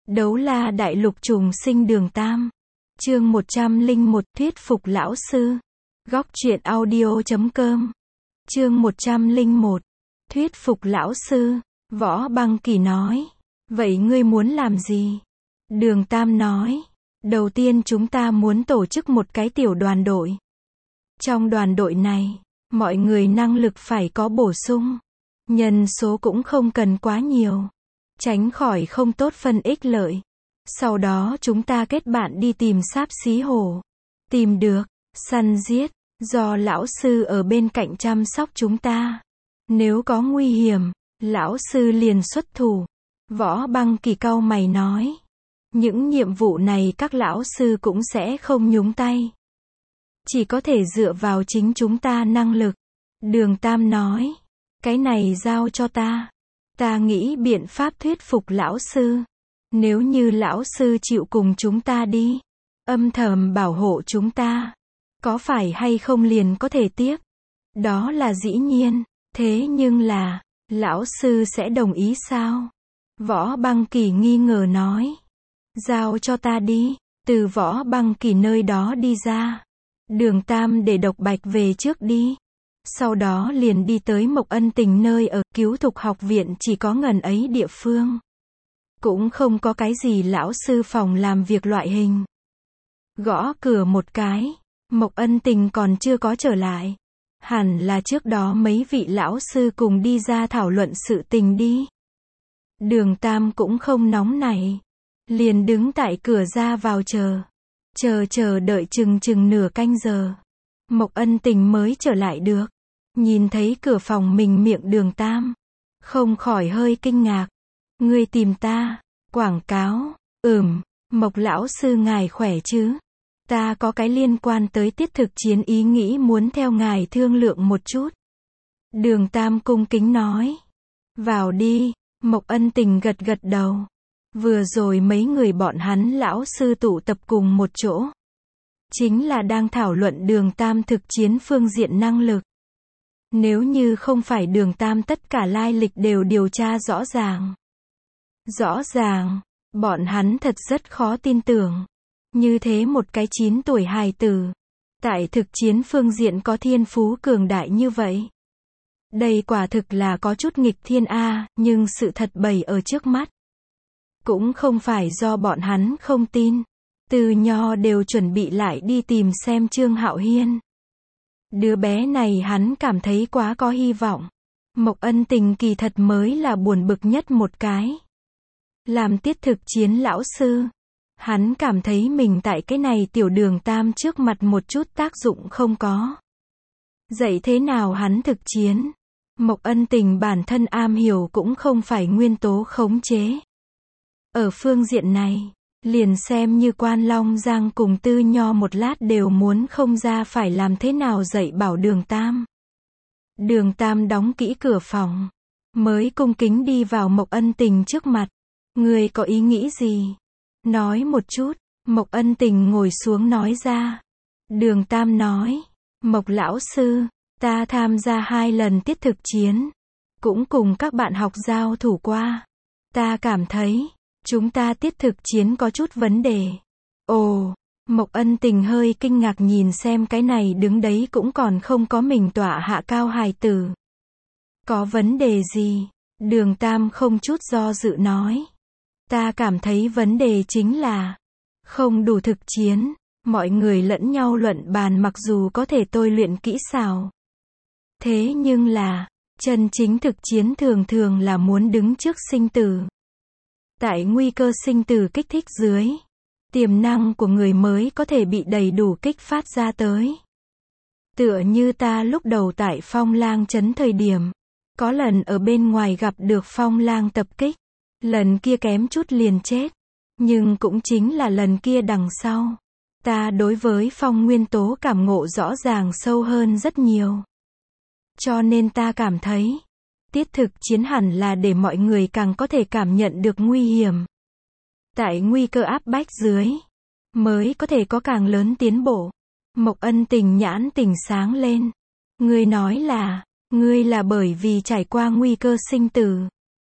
Đấu la đại lục trùng sinh đường Tam. Chương 101 thuyết phục lão sư. Góc truyện audio.com. Chương 101 thuyết phục lão sư. Võ Băng Kỳ nói. Vậy ngươi muốn làm gì? Đường Tam nói. Đầu tiên chúng ta muốn tổ chức một cái tiểu đoàn đội. Trong đoàn đội này, mọi người năng lực phải có bổ sung. Nhân số cũng không cần quá nhiều. Tránh khỏi không tốt phân ích lợi. Sau đó chúng ta kết bạn đi tìm sáp xí hổ. Tìm được, săn giết, do lão sư ở bên cạnh chăm sóc chúng ta. Nếu có nguy hiểm, lão sư liền xuất thủ. Võ Băng Kỳ cau mày nói. Những nhiệm vụ này các lão sư cũng sẽ không nhúng tay. Chỉ có thể dựa vào chính chúng ta năng lực. Đường Tam nói. Cái này giao cho ta. Ta nghĩ biện pháp thuyết phục lão sư. Nếu như lão sư chịu cùng chúng ta đi, âm thầm bảo hộ chúng ta, có phải hay không liền có thể tiếp? Đó là dĩ nhiên, thế nhưng là, lão sư sẽ đồng ý sao? Võ Băng Kỳ nghi ngờ nói. Giao cho ta đi. Từ Võ Băng Kỳ nơi đó đi ra. Đường Tam để Độc Bạch về trước đi. Sau đó liền đi tới Mộc Ân Tình nơi ở Cứu Thục học viện, chỉ có ngần ấy địa phương. Cũng không có cái gì lão sư phòng làm việc loại hình. Gõ cửa một cái, Mộc Ân Tình còn chưa có trở lại. Hẳn là trước đó mấy vị lão sư cùng đi ra thảo luận sự tình đi. Đường Tam cũng không nóng nảy, liền đứng tại cửa ra vào chờ đợi chừng nửa canh giờ. Mộc Ân Tình mới trở lại được. Nhìn thấy cửa phòng mình miệng Đường Tam, không khỏi hơi kinh ngạc. Ngươi tìm ta? Quảng cáo? Mộc lão sư ngài khỏe chứ? Ta có cái liên quan tới tiết thực chiến ý nghĩ muốn theo ngài thương lượng một chút. Đường Tam cung kính nói. Vào đi. Mộc Ân Tình gật gật đầu. Vừa rồi mấy người bọn hắn lão sư tụ tập cùng một chỗ. Chính là đang thảo luận Đường Tam thực chiến phương diện năng lực. Nếu như không phải Đường Tam tất cả lai lịch đều điều tra rõ ràng. Bọn hắn thật rất khó tin tưởng. Như thế một cái 9 tuổi hài tử, tại thực chiến phương diện có thiên phú cường đại như vậy. Đây quả thực là có chút nghịch thiên a, nhưng sự thật bày ở trước mắt. Cũng không phải do bọn hắn không tin. Từ nho đều chuẩn bị lại đi tìm xem Trương Hạo Hiên. Đứa bé này hắn cảm thấy quá có hy vọng. Mộc Ân Tình kỳ thật mới là buồn bực nhất một cái. Làm tiết thực chiến lão sư, hắn cảm thấy mình tại cái này tiểu Đường Tam trước mặt một chút tác dụng không có. Dạy thế nào hắn thực chiến? Mộc Ân Tình bản thân am hiểu cũng không phải nguyên tố khống chế. Ở phương diện này, liền xem như Quan Long Giang cùng Tư Nho một lát đều muốn không ra phải làm thế nào dạy bảo Đường Tam. Đường Tam đóng kỹ cửa phòng, mới cung kính đi vào Mộc Ân Tình trước mặt. Ngươi có ý nghĩ gì? Nói một chút. Mộc Ân Tình ngồi xuống nói ra. Đường Tam nói. Mộc lão sư, ta tham gia 2 lần tiết thực chiến, cũng cùng các bạn học giao thủ qua. Ta cảm thấy chúng ta tiết thực chiến có chút vấn đề. Ồ, Mộc Ân Tình hơi kinh ngạc nhìn xem cái này đứng đấy cũng còn không có mình tọa hạ cao hài tử. Có vấn đề gì? Đường Tam không chút do dự nói. Ta cảm thấy vấn đề chính là không đủ thực chiến. Mọi người lẫn nhau luận bàn mặc dù có thể tôi luyện kỹ xảo. Thế nhưng là, chân chính thực chiến thường thường là muốn đứng trước sinh tử. Tại nguy cơ sinh tử kích thích dưới, tiềm năng của người mới có thể bị đầy đủ kích phát ra tới. Tựa như ta lúc đầu tại Phong Lang trấn thời điểm, có lần ở bên ngoài gặp được Phong Lang tập kích. Lần kia kém chút liền chết. Nhưng cũng chính là lần kia đằng sau, ta đối với phong nguyên tố cảm ngộ rõ ràng sâu hơn rất nhiều. Cho nên ta cảm thấy, tiết thực chiến hẳn là để mọi người càng có thể cảm nhận được nguy hiểm. Tại nguy cơ áp bách dưới, mới có thể có càng lớn tiến bộ. Mộc Ân Tình nhãn tỉnh sáng lên. Ngươi nói là, ngươi là bởi vì trải qua nguy cơ sinh tử,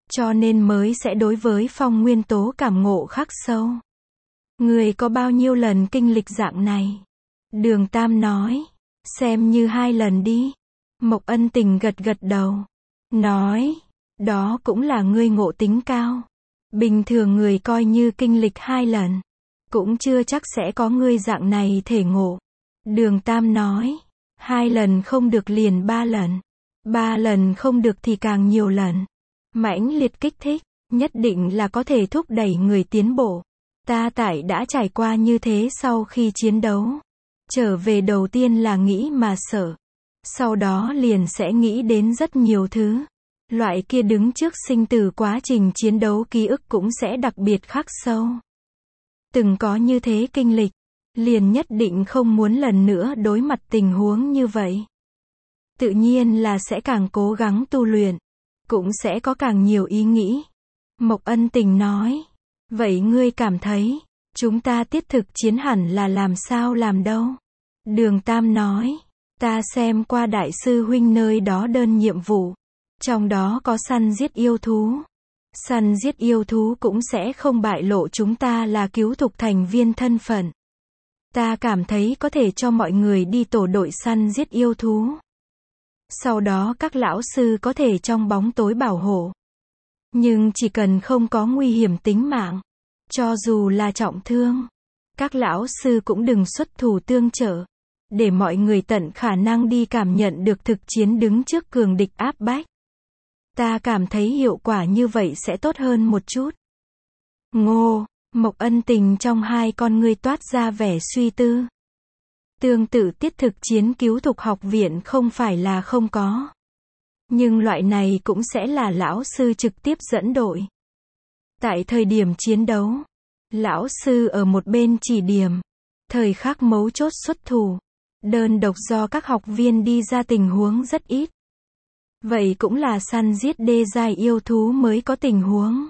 cho nên mới sẽ đối với phong nguyên tố cảm ngộ khắc sâu. Người có bao nhiêu lần kinh lịch dạng này? Đường Tam nói, xem như 2 lần đi. Mộc Ân Tình gật gật đầu, nói, đó cũng là ngươi ngộ tính cao. Bình thường người coi như kinh lịch 2 lần, cũng chưa chắc sẽ có ngươi dạng này thể ngộ. Đường Tam nói, 2 lần không được liền 3 lần. 3 lần không được thì càng nhiều lần. Mãnh liệt kích thích, nhất định là có thể thúc đẩy người tiến bộ. Ta tại đã trải qua như thế sau khi chiến đấu. Trở về đầu tiên là nghĩ mà sợ. Sau đó liền sẽ nghĩ đến rất nhiều thứ. Loại kia đứng trước sinh tử quá trình chiến đấu ký ức cũng sẽ đặc biệt khắc sâu. Từng có như thế kinh lịch, liền nhất định không muốn lần nữa đối mặt tình huống như vậy. Tự nhiên là sẽ càng cố gắng tu luyện, cũng sẽ có càng nhiều ý nghĩ. Mộc Ân Tình nói, vậy ngươi cảm thấy, chúng ta tiết thực chiến hẳn là làm sao làm đâu? Đường Tam nói, ta xem qua đại sư huynh nơi đó đơn nhiệm vụ, trong đó có săn giết yêu thú. Săn giết yêu thú cũng sẽ không bại lộ chúng ta là cứu thục thành viên thân phận. Ta cảm thấy có thể cho mọi người đi tổ đội săn giết yêu thú. Sau đó các lão sư có thể trong bóng tối bảo hộ. Nhưng chỉ cần không có nguy hiểm tính mạng, cho dù là trọng thương, các lão sư cũng đừng xuất thủ tương trợ, để mọi người tận khả năng đi cảm nhận được thực chiến đứng trước cường địch áp bách. Ta cảm thấy hiệu quả như vậy sẽ tốt hơn một chút. Ngô, Mộc Ân Tình trong 2 con ngươi toát ra vẻ suy tư. Tương tự tiết thực chiến cứu thục học viện không phải là không có. Nhưng loại này cũng sẽ là lão sư trực tiếp dẫn đội. Tại thời điểm chiến đấu, lão sư ở một bên chỉ điểm, thời khắc mấu chốt xuất thủ, đơn độc do các học viên đi ra tình huống rất ít. Vậy cũng là săn giết đê giai yêu thú mới có tình huống.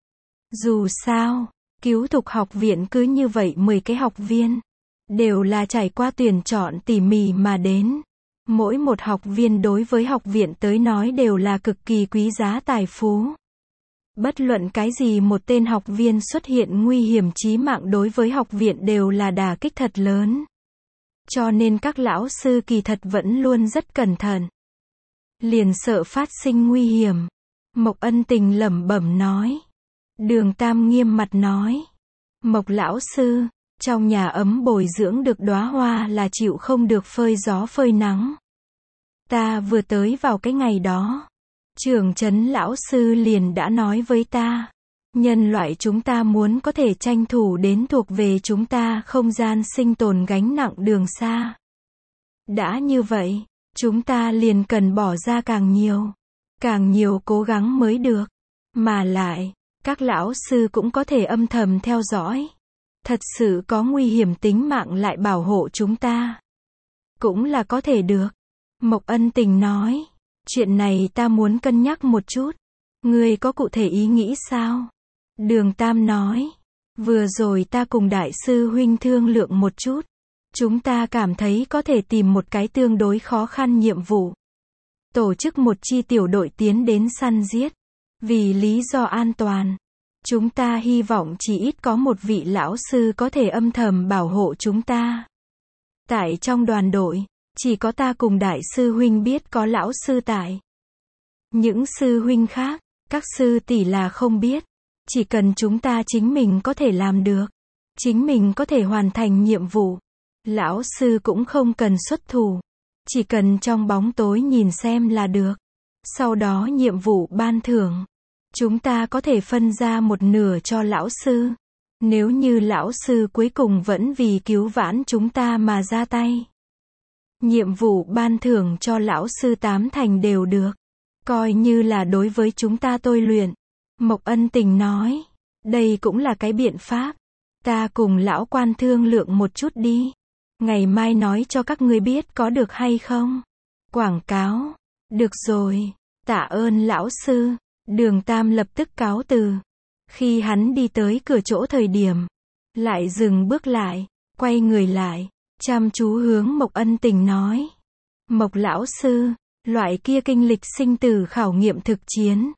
Dù sao, cứu thục học viện cứ như vậy 10 cái học viên, đều là trải qua tuyển chọn tỉ mỉ mà đến. Mỗi một học viên đối với học viện tới nói đều là cực kỳ quý giá tài phú. Bất luận cái gì một tên học viên xuất hiện nguy hiểm chí mạng đối với học viện đều là đả kích thật lớn. Cho nên các lão sư kỳ thật vẫn luôn rất cẩn thận. Liền sợ phát sinh nguy hiểm. Mộc Ân Tình lẩm bẩm nói. Đường Tam nghiêm mặt nói. Mộc lão sư, trong nhà ấm bồi dưỡng được đóa hoa là chịu không được phơi gió phơi nắng. Ta vừa tới vào cái ngày đó, trưởng trấn lão sư liền đã nói với ta, nhân loại chúng ta muốn có thể tranh thủ đến thuộc về chúng ta không gian sinh tồn gánh nặng đường xa. Đã như vậy, chúng ta liền cần bỏ ra càng nhiều cố gắng mới được. Mà lại, các lão sư cũng có thể âm thầm theo dõi. Thật sự có nguy hiểm tính mạng lại bảo hộ chúng ta. Cũng là có thể được. Mộc Ân Tình nói, chuyện này ta muốn cân nhắc một chút. Ngươi có cụ thể ý nghĩ sao? Đường Tam nói, vừa rồi ta cùng đại sư huynh thương lượng một chút. Chúng ta cảm thấy có thể tìm một cái tương đối khó khăn nhiệm vụ. Tổ chức một chi tiểu đội tiến đến săn giết. Vì lý do an toàn, chúng ta hy vọng chỉ ít có một vị lão sư có thể âm thầm bảo hộ chúng ta. Tại trong đoàn đội, chỉ có ta cùng đại sư huynh biết có lão sư tại. Những sư huynh khác, các sư tỷ là không biết. Chỉ cần chúng ta chính mình có thể làm được, chính mình có thể hoàn thành nhiệm vụ, lão sư cũng không cần xuất thủ. Chỉ cần trong bóng tối nhìn xem là được. Sau đó nhiệm vụ ban thưởng, chúng ta có thể phân ra một nửa cho lão sư. Nếu như lão sư cuối cùng vẫn vì cứu vãn chúng ta mà ra tay, nhiệm vụ ban thưởng cho lão sư 8 thành đều được. Coi như là đối với chúng ta tôi luyện. Mộc Ân Tình nói, đây cũng là cái biện pháp. Ta cùng lão quan thương lượng một chút đi. Ngày mai nói cho các ngươi biết có được hay không? Quảng cáo. Được rồi. Tạ ơn lão sư. Đường Tam lập tức cáo từ. Khi hắn đi tới cửa chỗ thời điểm, lại dừng bước lại, quay người lại, chăm chú hướng Mộc Ân Tình nói. Mộc lão sư, loại kia kinh lịch sinh tử khảo nghiệm thực chiến,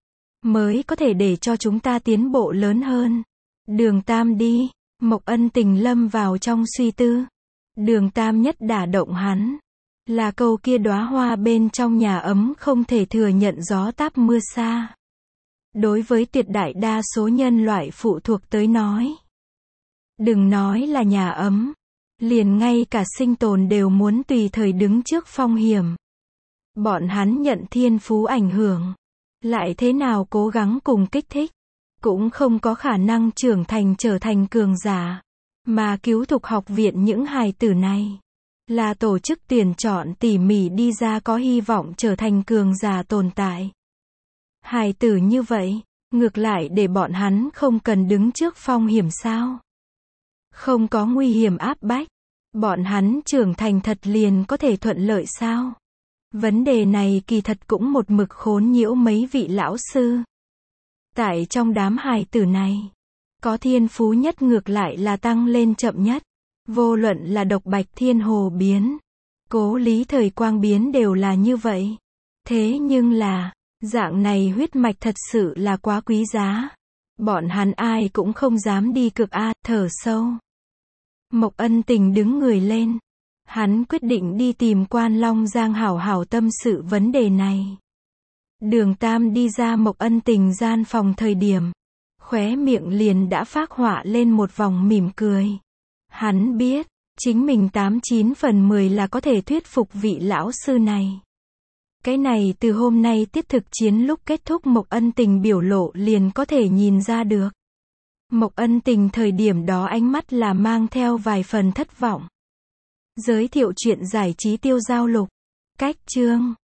mới có thể để cho chúng ta tiến bộ lớn hơn. Đường Tam đi. Mộc Ân Tình lâm vào trong suy tư. Đường Tam nhất đả động hắn. Là câu kia đóa hoa bên trong nhà ấm không thể thừa nhận gió táp mưa xa. Đối với tuyệt đại đa số nhân loại phụ thuộc tới nói. Đừng nói là nhà ấm. Liền ngay cả sinh tồn đều muốn tùy thời đứng trước phong hiểm. Bọn hắn nhận thiên phú ảnh hưởng. Lại thế nào cố gắng cùng kích thích. Cũng không có khả năng trưởng thành trở thành cường giả. Mà cứu thục học viện những hài tử này. Là tổ chức tuyển chọn tỉ mỉ đi ra có hy vọng trở thành cường giả tồn tại. Hài tử như vậy, ngược lại để bọn hắn không cần đứng trước phong hiểm sao. Không có nguy hiểm áp bách. Bọn hắn trưởng thành thật liền có thể thuận lợi sao? Vấn đề này kỳ thật cũng một mực khốn nhiễu mấy vị lão sư. Tại trong đám hài tử này, có thiên phú nhất ngược lại là tăng lên chậm nhất. Vô luận là Độc Bạch Thiên Hồ biến, Cố Lý Thời Quang biến đều là như vậy. Thế nhưng là, dạng này huyết mạch thật sự là quá quý giá. Bọn hắn ai cũng không dám đi cực thở sâu. Mộc Ân Tình đứng người lên. Hắn quyết định đi tìm Quan Long Giang hảo hảo tâm sự vấn đề này. Đường Tam đi ra Mộc Ân Tình gian phòng thời điểm, khóe miệng liền đã phác họa lên một vòng mỉm cười. Hắn biết, chính mình 89/10 là có thể thuyết phục vị lão sư này. Cái này từ hôm nay tiết thực chiến lúc kết thúc Mộc Ân Tình biểu lộ liền có thể nhìn ra được. Mộc Ân Tình thời điểm đó ánh mắt là mang theo vài phần thất vọng. Giới thiệu chuyện giải trí tiêu giao lục. Cách chương